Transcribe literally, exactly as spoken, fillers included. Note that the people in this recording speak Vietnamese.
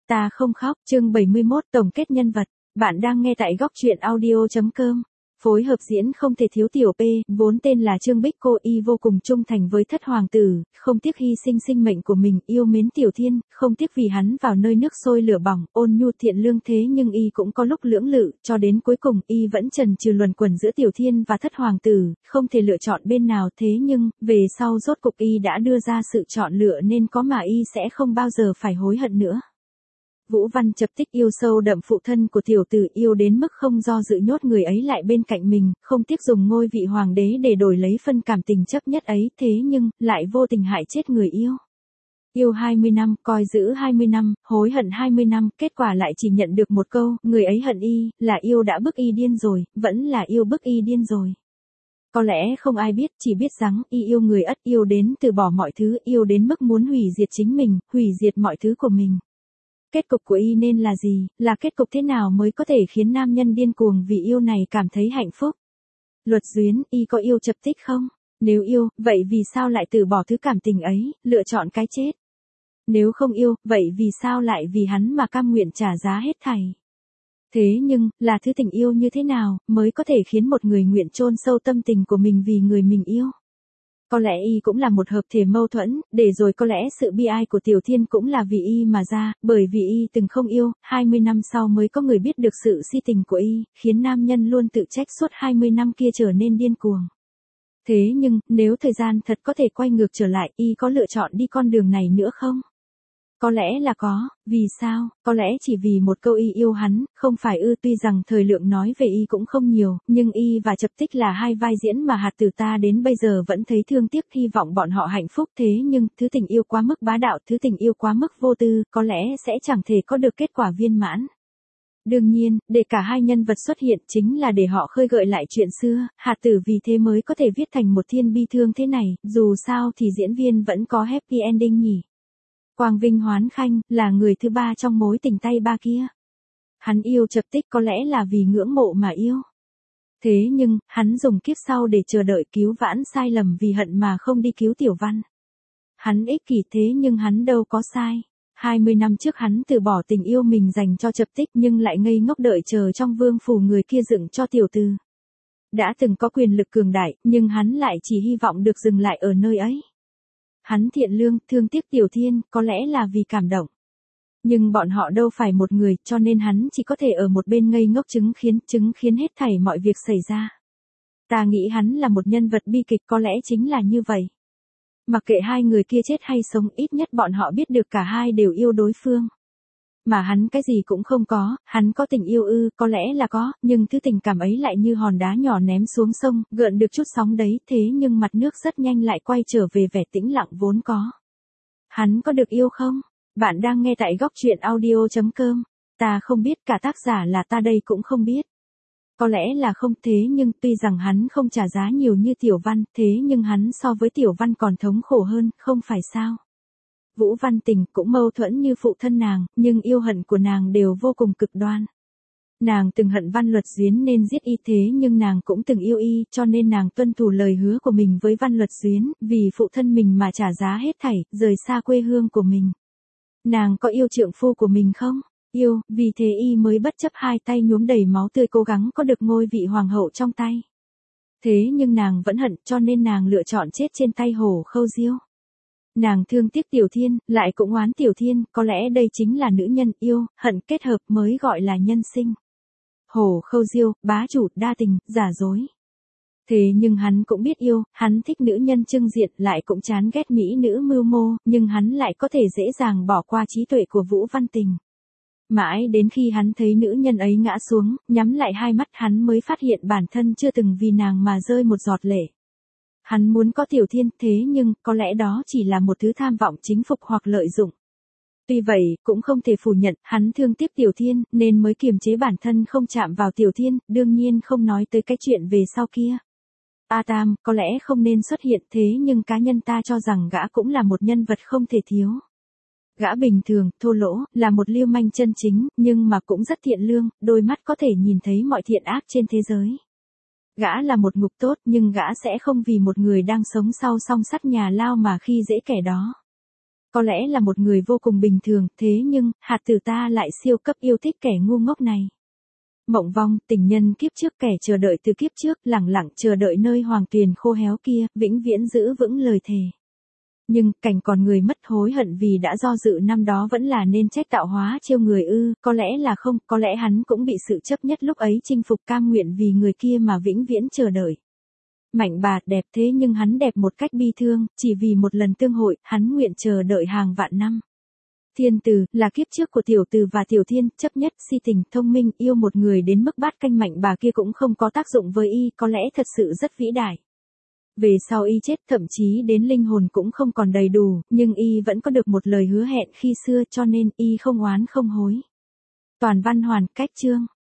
Ta không khóc, chương bảy mươi mốt, tổng kết nhân vật. Bạn đang nghe tại góc truyện audio chấm com. Phối hợp diễn không thể thiếu tiểu P, vốn tên là Trương Bích cô y vô cùng trung thành với thất hoàng tử, không tiếc hy sinh sinh mệnh của mình, yêu mến Tiểu Thiên, không tiếc vì hắn vào nơi nước sôi lửa bỏng, ôn nhu thiện lương thế nhưng y cũng có lúc lưỡng lự, cho đến cuối cùng y vẫn chần chừ luẩn quẩn giữa Tiểu Thiên và thất hoàng tử, không thể lựa chọn bên nào thế nhưng, về sau rốt cục y đã đưa ra sự chọn lựa nên có mà y sẽ không bao giờ phải hối hận nữa. Vũ Văn Chập Tích yêu sâu đậm phụ thân của tiểu tử, yêu đến mức không do dự nhốt người ấy lại bên cạnh mình, không tiếc dùng ngôi vị hoàng đế để đổi lấy phân cảm tình chấp nhất ấy, thế nhưng, lại vô tình hại chết người yêu. Yêu hai mươi năm, coi giữ hai mươi năm, hối hận hai mươi năm, kết quả lại chỉ nhận được một câu, người ấy hận y, là yêu đã bức y điên rồi, vẫn là yêu bức y điên rồi. Có lẽ không ai biết, chỉ biết rằng, y yêu người ất, yêu đến từ bỏ mọi thứ, yêu đến mức muốn hủy diệt chính mình, hủy diệt mọi thứ của mình. Kết cục của y nên là gì, là kết cục thế nào mới có thể khiến nam nhân điên cuồng vì yêu này cảm thấy hạnh phúc? Luật Duyến, y có yêu Chập Tích không? Nếu yêu, vậy vì sao lại từ bỏ thứ cảm tình ấy, lựa chọn cái chết? Nếu không yêu, vậy vì sao lại vì hắn mà cam nguyện trả giá hết thảy? Thế nhưng, là thứ tình yêu như thế nào, mới có thể khiến một người nguyện chôn sâu tâm tình của mình vì người mình yêu? Có lẽ y cũng là một hợp thể mâu thuẫn, để rồi có lẽ sự bi ai của Tiểu Thiên cũng là vì y mà ra, bởi vì y từng không yêu, hai mươi năm sau mới có người biết được sự si tình của y, khiến nam nhân luôn tự trách suốt hai mươi năm kia trở nên điên cuồng. Thế nhưng, nếu thời gian thật có thể quay ngược trở lại, y có lựa chọn đi con đường này nữa không? Có lẽ là có, vì sao? Có lẽ chỉ vì một câu y yêu hắn, không phải ư? Tuy rằng thời lượng nói về y cũng không nhiều, nhưng y và Chập Tích là hai vai diễn mà hạt tử ta đến bây giờ vẫn thấy thương tiếc, hy vọng bọn họ hạnh phúc. Thế nhưng, thứ tình yêu quá mức bá đạo, thứ tình yêu quá mức vô tư, có lẽ sẽ chẳng thể có được kết quả viên mãn. Đương nhiên, để cả hai nhân vật xuất hiện chính là để họ khơi gợi lại chuyện xưa, hạt tử vì thế mới có thể viết thành một thiên bi thương thế này, dù sao thì diễn viên vẫn có happy ending nhỉ. Quang Vinh Hoán Khanh, là người thứ ba trong mối tình tay ba kia. Hắn yêu Chập Tích có lẽ là vì ngưỡng mộ mà yêu. Thế nhưng, hắn dùng kiếp sau để chờ đợi cứu vãn sai lầm vì hận mà không đi cứu Tiểu Văn. Hắn ích kỷ thế nhưng hắn đâu có sai. hai mươi năm trước hắn từ bỏ tình yêu mình dành cho Chập Tích nhưng lại ngây ngốc đợi chờ trong vương phủ người kia dựng cho tiểu tử. Đã từng có quyền lực cường đại, nhưng hắn lại chỉ hy vọng được dừng lại ở nơi ấy. Hắn thiện lương, thương tiếc Tiểu Thiên, có lẽ là vì cảm động. Nhưng bọn họ đâu phải một người, cho nên hắn chỉ có thể ở một bên ngây ngốc chứng khiến, chứng khiến hết thảy mọi việc xảy ra. Ta nghĩ hắn là một nhân vật bi kịch, có lẽ chính là như vậy. Mặc kệ hai người kia chết hay sống, ít nhất bọn họ biết được cả hai đều yêu đối phương. Mà hắn cái gì cũng không có, hắn có tình yêu ư, có lẽ là có, nhưng thứ tình cảm ấy lại như hòn đá nhỏ ném xuống sông, gợn được chút sóng đấy, thế nhưng mặt nước rất nhanh lại quay trở về vẻ tĩnh lặng vốn có. Hắn có được yêu không? Bạn đang nghe tại góc truyện audio chấm com. Ta không biết, cả tác giả là ta đây cũng không biết. Có lẽ là không, thế nhưng tuy rằng hắn không trả giá nhiều như Tiểu Văn, thế nhưng hắn so với Tiểu Văn còn thống khổ hơn, không phải sao? Vũ Văn Tình cũng mâu thuẫn như phụ thân nàng, nhưng yêu hận của nàng đều vô cùng cực đoan. Nàng từng hận Văn Luật Duyến nên giết y, thế nhưng nàng cũng từng yêu y, cho nên nàng tuân thủ lời hứa của mình với Văn Luật Duyến, vì phụ thân mình mà trả giá hết thảy, rời xa quê hương của mình. Nàng có yêu trượng phu của mình không? Yêu, vì thế y mới bất chấp hai tay nhuốm đầy máu tươi cố gắng có được ngôi vị hoàng hậu trong tay. Thế nhưng nàng vẫn hận, cho nên nàng lựa chọn chết trên tay Hổ Khâu Diêu. Nàng thương tiếc Tiểu Thiên, lại cũng oán Tiểu Thiên, có lẽ đây chính là nữ nhân yêu, hận kết hợp mới gọi là nhân sinh. Hổ Khâu Diêu, bá chủ, đa tình, giả dối. Thế nhưng hắn cũng biết yêu, hắn thích nữ nhân trưng diện, lại cũng chán ghét mỹ nữ mưu mô, nhưng hắn lại có thể dễ dàng bỏ qua trí tuệ của Vũ Văn Tình. Mãi đến khi hắn thấy nữ nhân ấy ngã xuống, nhắm lại hai mắt hắn mới phát hiện bản thân chưa từng vì nàng mà rơi một giọt lệ. Hắn muốn có Tiểu Thiên, thế nhưng, có lẽ đó chỉ là một thứ tham vọng chính phục hoặc lợi dụng. Tuy vậy, cũng không thể phủ nhận, hắn thương tiếc Tiểu Thiên, nên mới kiềm chế bản thân không chạm vào Tiểu Thiên, đương nhiên không nói tới cái chuyện về sau kia. A Tam, có lẽ không nên xuất hiện, thế nhưng cá nhân ta cho rằng gã cũng là một nhân vật không thể thiếu. Gã bình thường, thô lỗ, là một lưu manh chân chính, nhưng mà cũng rất thiện lương, đôi mắt có thể nhìn thấy mọi thiện ác trên thế giới. Gã là một ngục tốt, nhưng gã sẽ không vì một người đang sống sau song sắt nhà lao mà khi dễ kẻ đó. Có lẽ là một người vô cùng bình thường, thế nhưng, hạt tử ta lại siêu cấp yêu thích kẻ ngu ngốc này. Mộng vong, tình nhân kiếp trước kẻ chờ đợi từ kiếp trước, lẳng lặng chờ đợi nơi hoàng tuyền khô héo kia, vĩnh viễn giữ vững lời thề. Nhưng, cảnh còn người mất hối hận vì đã do dự năm đó vẫn là nên trách tạo hóa chiêu người ư, có lẽ là không, có lẽ hắn cũng bị sự chấp nhất lúc ấy chinh phục cam nguyện vì người kia mà vĩnh viễn chờ đợi. Mạnh bà đẹp thế nhưng hắn đẹp một cách bi thương, chỉ vì một lần tương hội, hắn nguyện chờ đợi hàng vạn năm. Thiên Từ, là kiếp trước của Tiểu Từ và Tiểu Thiên, chấp nhất, si tình, thông minh, yêu một người đến mức bát canh mạnh bà kia cũng không có tác dụng với y, có lẽ thật sự rất vĩ đại. Về sau y chết thậm chí đến linh hồn cũng không còn đầy đủ, nhưng y vẫn có được một lời hứa hẹn khi xưa cho nên y không oán không hối. Toàn văn hoàn cách chương.